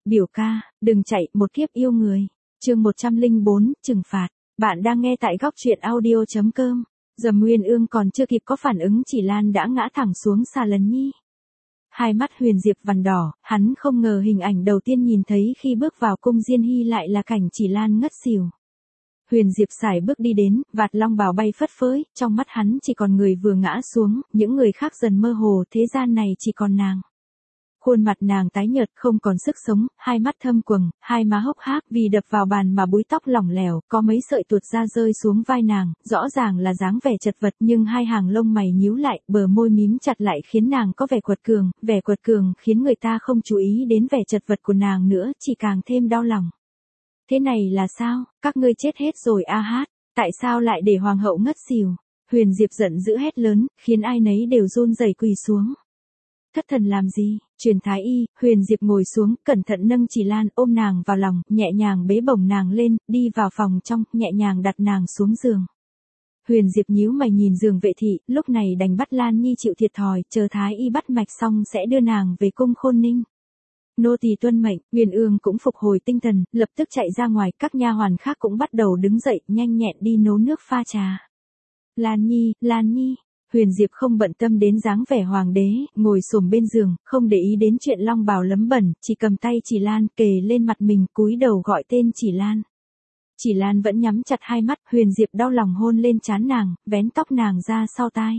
Biểu ca, đừng chạy, một kiếp yêu người. Chương 104, trừng phạt. Bạn đang nghe tại góc truyện audio.com. Dầm Nguyên Ương còn chưa kịp có phản ứng Chỉ Lan đã ngã thẳng xuống xà lần nhi. Hai mắt Huyền Diệp vằn đỏ, hắn không ngờ hình ảnh đầu tiên nhìn thấy khi bước vào cung Diên Hy lại là cảnh Chỉ Lan ngất xỉu. Huyền Diệp sải bước đi đến, vạt long bào bay phất phới, trong mắt hắn chỉ còn người vừa ngã xuống, những người khác dần mơ hồ, thế gian này chỉ còn nàng. Khuôn mặt nàng tái nhợt không còn sức sống, hai mắt thâm quầng, hai má hốc hác vì đập vào bàn mà búi tóc lỏng lẻo, có mấy sợi tuột ra rơi xuống vai nàng, rõ ràng là dáng vẻ chật vật nhưng hai hàng lông mày nhíu lại, bờ môi mím chặt lại khiến nàng có vẻ quật cường khiến người ta không chú ý đến vẻ chật vật của nàng nữa, chỉ càng thêm đau lòng. Thế này là sao, các ngươi chết hết rồi a hát, tại sao lại để hoàng hậu ngất xỉu? Huyền Diệp giận dữ hét lớn, khiến ai nấy đều run rẩy quỳ xuống. Thất thần làm gì? Truyền thái y. Huyền Diệp ngồi xuống, cẩn thận nâng Chỉ Lan, ôm nàng vào lòng, nhẹ nhàng bế bổng nàng lên, đi vào phòng trong, nhẹ nhàng đặt nàng xuống giường. Huyền Diệp nhíu mày nhìn giường Vệ thị, lúc này đành bắt Lan Nhi chịu thiệt thòi, chờ thái y bắt mạch xong sẽ đưa nàng về cung Khôn Ninh. Nô tỳ tuân mệnh. Nguyên Ương cũng phục hồi tinh thần, lập tức chạy ra ngoài, các nha hoàn khác cũng bắt đầu đứng dậy, nhanh nhẹn đi nấu nước pha trà. Lan Nhi. Huyền Diệp không bận tâm đến dáng vẻ hoàng đế, ngồi xổm bên giường, không để ý đến chuyện long bào lấm bẩn, chỉ cầm tay Chỉ Lan kề lên mặt mình, cúi đầu gọi tên Chỉ Lan. Chỉ Lan vẫn nhắm chặt hai mắt, Huyền Diệp đau lòng hôn lên trán nàng, vén tóc nàng ra sau tai.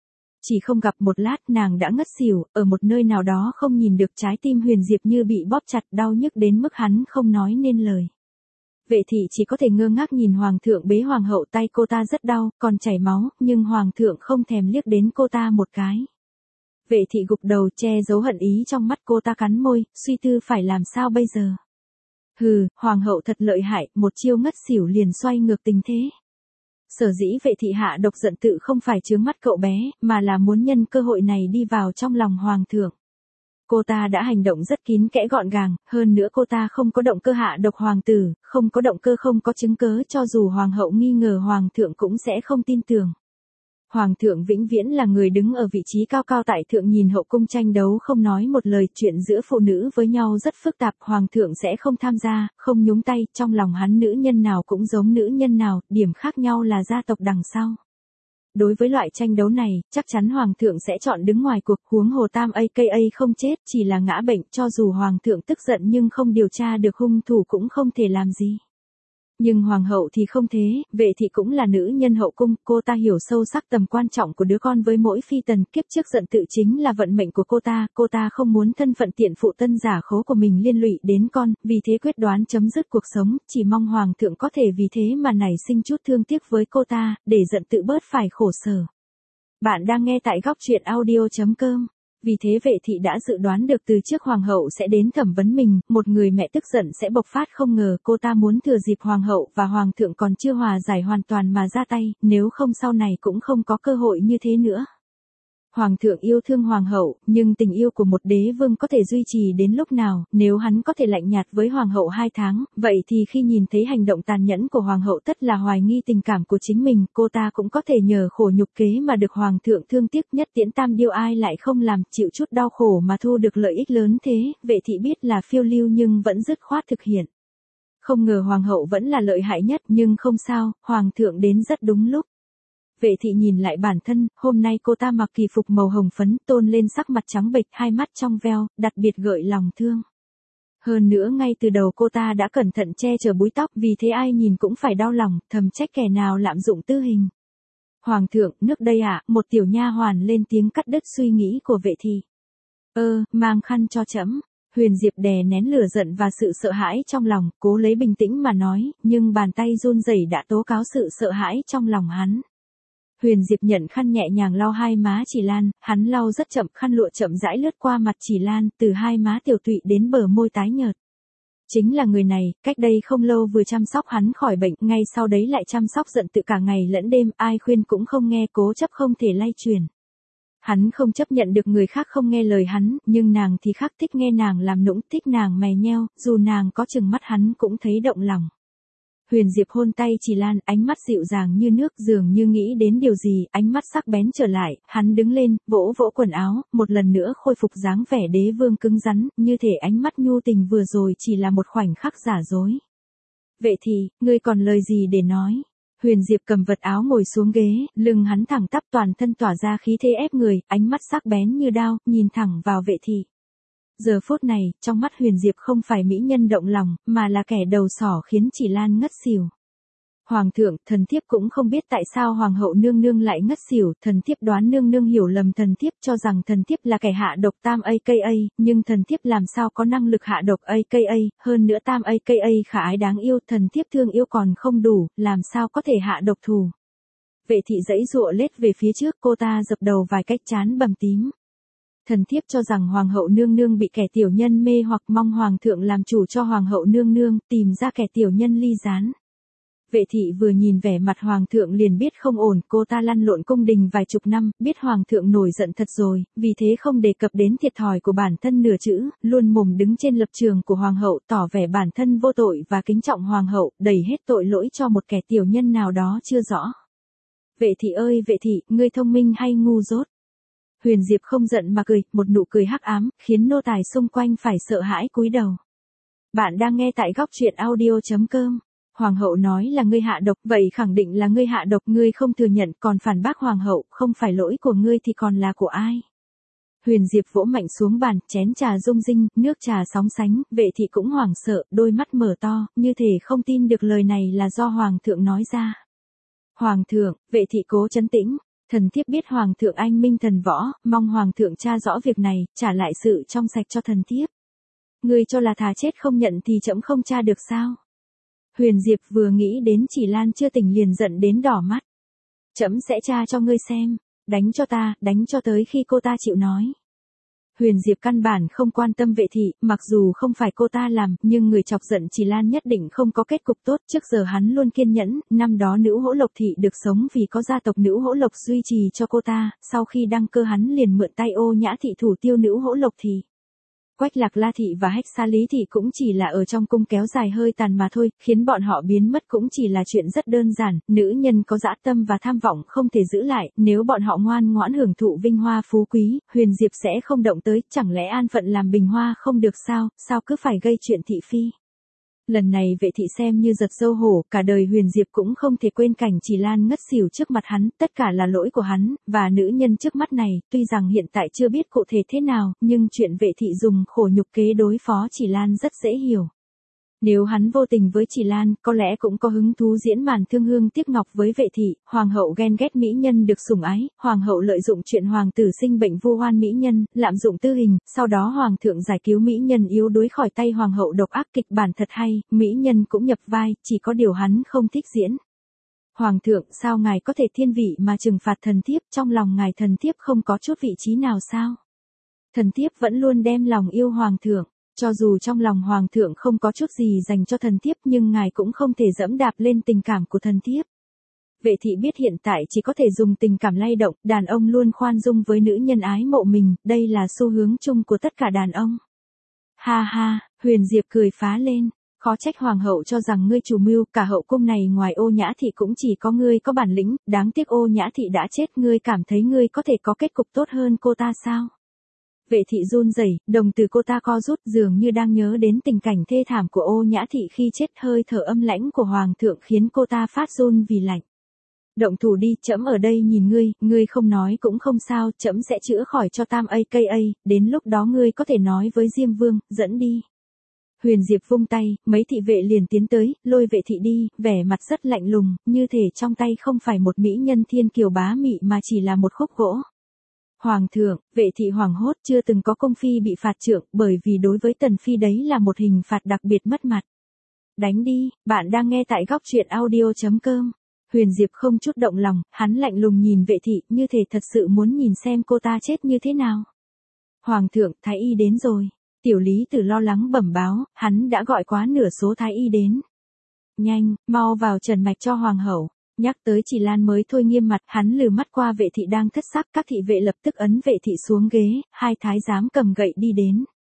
Chỉ không gặp một lát nàng đã ngất xỉu, ở một nơi nào đó không nhìn được, trái tim Huyền Diệp như bị bóp chặt, đau nhức đến mức hắn không nói nên lời. Vệ thị chỉ có thể ngơ ngác nhìn hoàng thượng bế hoàng hậu, tay cô ta rất đau, còn chảy máu, nhưng hoàng thượng không thèm liếc đến cô ta một cái. Vệ thị gục đầu che giấu hận ý trong mắt, cô ta cắn môi, suy tư phải làm sao bây giờ. Hừ, hoàng hậu thật lợi hại, một chiêu ngất xỉu liền xoay ngược tình thế. Sở dĩ Vệ thị hạ độc giận tự không phải chướng mắt cậu bé, mà là muốn nhân cơ hội này đi vào trong lòng hoàng thượng. Cô ta đã hành động rất kín kẽ gọn gàng, hơn nữa cô ta không có động cơ hạ độc hoàng tử, không có động cơ, không có chứng cớ, cho dù hoàng hậu nghi ngờ hoàng thượng cũng sẽ không tin tưởng. Hoàng thượng vĩnh viễn là người đứng ở vị trí cao cao tại thượng, nhìn hậu cung tranh đấu không nói một lời, chuyện giữa phụ nữ với nhau rất phức tạp, hoàng thượng sẽ không tham gia, không nhúng tay, trong lòng hắn nữ nhân nào cũng giống nữ nhân nào, điểm khác nhau là gia tộc đằng sau. Đối với loại tranh đấu này, chắc chắn hoàng thượng sẽ chọn đứng ngoài cuộc, huống hồ Tam aka không chết, chỉ là ngã bệnh, cho dù hoàng thượng tức giận nhưng không điều tra được hung thủ cũng không thể làm gì. Nhưng hoàng hậu thì không thế, Vệ thị cũng là nữ nhân hậu cung, cô ta hiểu sâu sắc tầm quan trọng của đứa con với mỗi phi tần, kiếp trước giận tự chính là vận mệnh của cô ta không muốn thân phận tiện phụ tân giả khố của mình liên lụy đến con, vì thế quyết đoán chấm dứt cuộc sống, chỉ mong hoàng thượng có thể vì thế mà nảy sinh chút thương tiếc với cô ta, để giận tự bớt phải khổ sở. Bạn đang nghe tại góc truyện audio.com. Vì thế Vệ thị đã dự đoán được từ trước hoàng hậu sẽ đến thẩm vấn mình, một người mẹ tức giận sẽ bộc phát, không ngờ cô ta muốn thừa dịp hoàng hậu và hoàng thượng còn chưa hòa giải hoàn toàn mà ra tay, nếu không sau này cũng không có cơ hội như thế nữa. Hoàng thượng yêu thương hoàng hậu, nhưng tình yêu của một đế vương có thể duy trì đến lúc nào, nếu hắn có thể lạnh nhạt với hoàng hậu 2 tháng, vậy thì khi nhìn thấy hành động tàn nhẫn của hoàng hậu tất là hoài nghi tình cảm của chính mình, cô ta cũng có thể nhờ khổ nhục kế mà được hoàng thượng thương tiếc, nhất tiễn tam điêu ai lại không làm, chịu chút đau khổ mà thu được lợi ích lớn thế, Vệ thị biết là phiêu lưu nhưng vẫn dứt khoát thực hiện. Không ngờ hoàng hậu vẫn là lợi hại nhất, nhưng không sao, hoàng thượng đến rất đúng lúc. Vệ thị nhìn lại bản thân, hôm nay cô ta mặc kỳ phục màu hồng phấn, tôn lên sắc mặt trắng bệch, hai mắt trong veo, đặc biệt gợi lòng thương. Hơn nữa ngay từ đầu cô ta đã cẩn thận che chở búi tóc, vì thế ai nhìn cũng phải đau lòng, thầm trách kẻ nào lạm dụng tư hình. Hoàng thượng, nước đây ạ, một tiểu nha hoàn lên tiếng cắt đứt suy nghĩ của Vệ thị. Mang khăn cho trẫm. Huyền Diệp đè nén lửa giận và sự sợ hãi trong lòng, cố lấy bình tĩnh mà nói, nhưng bàn tay run rẩy đã tố cáo sự sợ hãi trong lòng hắn. Huyền Diệp nhận khăn nhẹ nhàng lau hai má Chỉ Lan, hắn lau rất chậm, khăn lụa chậm rãi lướt qua mặt Chỉ Lan, từ hai má tiểu tụy đến bờ môi tái nhợt. Chính là người này, cách đây không lâu vừa chăm sóc hắn khỏi bệnh, ngay sau đấy lại chăm sóc giận tự cả ngày lẫn đêm, ai khuyên cũng không nghe, cố chấp không thể lay truyền. Hắn không chấp nhận được người khác không nghe lời hắn, nhưng nàng thì khác, thích nghe nàng làm nũng, thích nàng mè nheo, dù nàng có chừng mắt hắn cũng thấy động lòng. Huyền Diệp hôn tay Chỉ Lan, ánh mắt dịu dàng như nước, dường như nghĩ đến điều gì, ánh mắt sắc bén trở lại, hắn đứng lên, vỗ vỗ quần áo, một lần nữa khôi phục dáng vẻ đế vương cứng rắn, như thể ánh mắt nhu tình vừa rồi chỉ là một khoảnh khắc giả dối. Vậy thì, ngươi còn lời gì để nói? Huyền Diệp cầm vật áo ngồi xuống ghế, lưng hắn thẳng tắp, toàn thân tỏa ra khí thế ép người, ánh mắt sắc bén như đao, nhìn thẳng vào Vệ thị. Giờ phút này, trong mắt Huyền Diệp không phải mỹ nhân động lòng, mà là kẻ đầu sỏ khiến Chỉ Lan ngất xỉu. Hoàng thượng, thần thiếp cũng không biết tại sao hoàng hậu nương nương lại ngất xỉu, thần thiếp đoán nương nương hiểu lầm thần thiếp, cho rằng thần thiếp là kẻ hạ độc tam aka, nhưng thần thiếp làm sao có năng lực hạ độc aka, hơn nữa tam aka khả ái đáng yêu, thần thiếp thương yêu còn không đủ, làm sao có thể hạ độc thù. Vệ thị giãy giụa lết về phía trước, cô ta dập đầu vài cách, trán bầm tím. Thần thiếp cho rằng hoàng hậu nương nương bị kẻ tiểu nhân mê hoặc, mong hoàng thượng làm chủ cho hoàng hậu nương nương, tìm ra kẻ tiểu nhân ly gián. Vệ thị vừa nhìn vẻ mặt hoàng thượng liền biết không ổn, cô ta lăn lộn cung đình vài chục năm, biết hoàng thượng nổi giận thật rồi, vì thế không đề cập đến thiệt thòi của bản thân nửa chữ, luôn mồm đứng trên lập trường của hoàng hậu, tỏ vẻ bản thân vô tội và kính trọng hoàng hậu, đẩy hết tội lỗi cho một kẻ tiểu nhân nào đó chưa rõ. Vệ thị ơi vệ thị, ngươi thông minh hay ngu dốt? Huyền Diệp không giận mà cười, một nụ cười hắc ám, khiến nô tài xung quanh phải sợ hãi cúi đầu. Bạn đang nghe tại góc truyện audio.com. Hoàng hậu nói là ngươi hạ độc, vậy khẳng định là ngươi hạ độc, ngươi không thừa nhận còn phản bác hoàng hậu, không phải lỗi của ngươi thì còn là của ai? Huyền Diệp vỗ mạnh xuống bàn, chén trà rung rinh, nước trà sóng sánh, vệ thị cũng hoảng sợ, đôi mắt mở to, như thể không tin được lời này là do hoàng thượng nói ra. Hoàng thượng, vệ thị cố trấn tĩnh, thần thiếp biết hoàng thượng anh minh thần võ, mong hoàng thượng tra rõ việc này, trả lại sự trong sạch cho thần thiếp. Ngươi cho là thà chết không nhận thì trẫm không tra được sao? Huyền Diệp vừa nghĩ đến Chỉ Lan chưa tỉnh liền giận đến đỏ mắt. Trẫm sẽ tra cho ngươi xem, đánh cho ta, đánh cho tới khi cô ta chịu nói. Huyền Diệp căn bản không quan tâm vệ thị, mặc dù không phải cô ta làm, nhưng người chọc giận Chỉ Lan nhất định không có kết cục tốt, trước giờ hắn luôn kiên nhẫn, năm đó nữ hỗ lộc thị được sống vì có gia tộc nữ hỗ lộc duy trì cho cô ta, sau khi đăng cơ hắn liền mượn tay Ô Nhã thị thủ tiêu nữ hỗ lộc thị. Quách Lạc La thị và Hách Xa Lý thị cũng chỉ là ở trong cung kéo dài hơi tàn mà thôi, khiến bọn họ biến mất cũng chỉ là chuyện rất đơn giản, nữ nhân có dã tâm và tham vọng không thể giữ lại, nếu bọn họ ngoan ngoãn hưởng thụ vinh hoa phú quý, Huyền Diệp sẽ không động tới, chẳng lẽ an phận làm bình hoa không được sao cứ phải gây chuyện thị phi. Lần này vệ thị xem như giật dâu hổ, cả đời Huyền Diệp cũng không thể quên cảnh Chỉ Lan ngất xỉu trước mặt hắn, tất cả là lỗi của hắn, và nữ nhân trước mắt này, tuy rằng hiện tại chưa biết cụ thể thế nào, nhưng chuyện vệ thị dùng khổ nhục kế đối phó Chỉ Lan rất dễ hiểu. Nếu hắn vô tình với Chỉ Lan, có lẽ cũng có hứng thú diễn màn thương hương tiếc ngọc với vệ thị, hoàng hậu ghen ghét mỹ nhân được sủng ái, hoàng hậu lợi dụng chuyện hoàng tử sinh bệnh vu oan mỹ nhân, lạm dụng tư hình, sau đó hoàng thượng giải cứu mỹ nhân yếu đuối khỏi tay hoàng hậu độc ác, kịch bản thật hay, mỹ nhân cũng nhập vai, chỉ có điều hắn không thích diễn. Hoàng thượng, sao ngài có thể thiên vị mà trừng phạt thần thiếp, trong lòng ngài thần thiếp không có chút vị trí nào sao? Thần thiếp vẫn luôn đem lòng yêu hoàng thượng. Cho dù trong lòng hoàng thượng không có chút gì dành cho thần thiếp nhưng ngài cũng không thể dẫm đạp lên tình cảm của thần thiếp. Vệ thị biết hiện tại chỉ có thể dùng tình cảm lay động, đàn ông luôn khoan dung với nữ nhân ái mộ mình, đây là xu hướng chung của tất cả đàn ông. Ha ha, Huyền Diệp cười phá lên, khó trách hoàng hậu cho rằng ngươi chủ mưu, cả hậu cung này ngoài Ô Nhã thị cũng chỉ có ngươi có bản lĩnh, đáng tiếc Ô Nhã thị đã chết, ngươi cảm thấy ngươi có thể có kết cục tốt hơn cô ta sao? Vệ thị run rẩy, đồng tử cô ta co rút, dường như đang nhớ đến tình cảnh thê thảm của Ô Nhã thị khi chết, hơi thở âm lãnh của hoàng thượng khiến cô ta phát run vì lạnh. Động thủ đi, trẫm ở đây nhìn ngươi không nói cũng không sao, trẫm sẽ chữa khỏi cho tam aka, đến lúc đó ngươi có thể nói với Diêm Vương, dẫn đi. Huyền Diệp vung tay, mấy thị vệ liền tiến tới, lôi vệ thị đi, vẻ mặt rất lạnh lùng, như thể trong tay không phải một mỹ nhân thiên kiều bá mị mà chỉ là một khúc gỗ. Hoàng thượng, vệ thị hoảng hốt, chưa từng có công phi bị phạt trượng, bởi vì đối với tần phi đấy là một hình phạt đặc biệt mất mặt. Đánh đi, bạn đang nghe tại góc truyện audio.com. Huyền Diệp không chút động lòng, hắn lạnh lùng nhìn vệ thị, như thể thật sự muốn nhìn xem cô ta chết như thế nào. Hoàng thượng, thái y đến rồi. Tiểu Lý Tử lo lắng bẩm báo, hắn đã gọi quá nửa số thái y đến. Nhanh, mau vào trần mạch cho hoàng hậu. Nhắc tới Chỉ Lan mới thôi nghiêm mặt, hắn lừ mắt qua vệ thị đang thất sắc, các thị vệ lập tức ấn vệ thị xuống ghế, hai thái giám cầm gậy đi đến.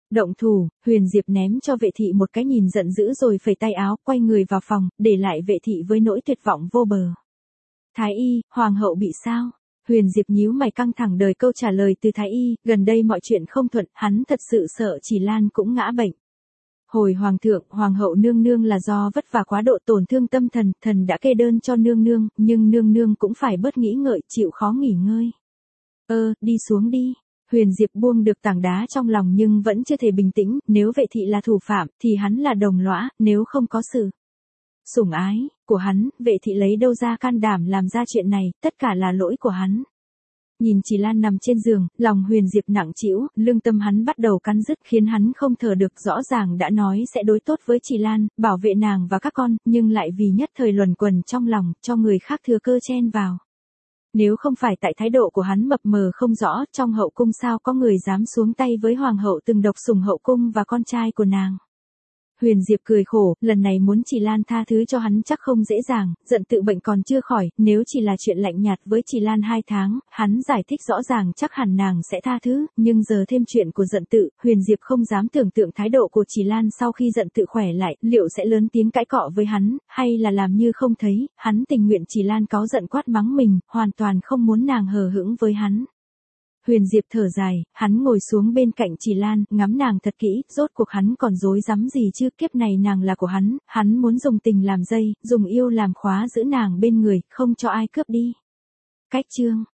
Động thủ, Huyền Diệp ném cho vệ thị một cái nhìn giận dữ rồi phẩy tay áo, quay người vào phòng, để lại vệ thị với nỗi tuyệt vọng vô bờ. Thái y, hoàng hậu bị sao? Huyền Diệp nhíu mày căng thẳng đợi câu trả lời từ Thái y, gần đây mọi chuyện không thuận, hắn thật sự sợ Chỉ Lan cũng ngã bệnh. Hồi hoàng thượng, hoàng hậu nương nương là do vất vả quá độ tổn thương tâm thần, thần đã kê đơn cho nương nương, nhưng nương nương cũng phải bớt nghĩ ngợi, chịu khó nghỉ ngơi. Đi xuống đi. Huyền Diệp buông được tảng đá trong lòng nhưng vẫn chưa thể bình tĩnh, nếu vệ thị là thủ phạm, thì hắn là đồng lõa, nếu không có sự sủng ái của hắn, vệ thị lấy đâu ra can đảm làm ra chuyện này, tất cả là lỗi của hắn. Nhìn Chỉ Lan nằm trên giường, lòng Huyền Diệp nặng trĩu, lương tâm hắn bắt đầu cắn rứt khiến hắn không thở được, rõ ràng đã nói sẽ đối tốt với Chỉ Lan, bảo vệ nàng và các con, nhưng lại vì nhất thời luẩn quẩn trong lòng, cho người khác thừa cơ chen vào. Nếu không phải tại thái độ của hắn mập mờ không rõ, trong hậu cung sao có người dám xuống tay với hoàng hậu từng độc sủng hậu cung và con trai của nàng. Huyền Diệp cười khổ, lần này muốn Chỉ Lan tha thứ cho hắn chắc không dễ dàng, giận tự bệnh còn chưa khỏi, nếu chỉ là chuyện lạnh nhạt với Chỉ Lan 2 tháng, hắn giải thích rõ ràng chắc hẳn nàng sẽ tha thứ, nhưng giờ thêm chuyện của giận tự, Huyền Diệp không dám tưởng tượng thái độ của Chỉ Lan sau khi giận tự khỏe lại, liệu sẽ lớn tiếng cãi cọ với hắn, hay là làm như không thấy, hắn tình nguyện Chỉ Lan cáu giận quát mắng mình, hoàn toàn không muốn nàng hờ hững với hắn. Huyền Diệp thở dài, hắn ngồi xuống bên cạnh Chỉ Lan, ngắm nàng thật kỹ, rốt cuộc hắn còn dối dám gì chứ, kiếp này nàng là của hắn muốn dùng tình làm dây, dùng yêu làm khóa giữ nàng bên người, không cho ai cướp đi. Cách chương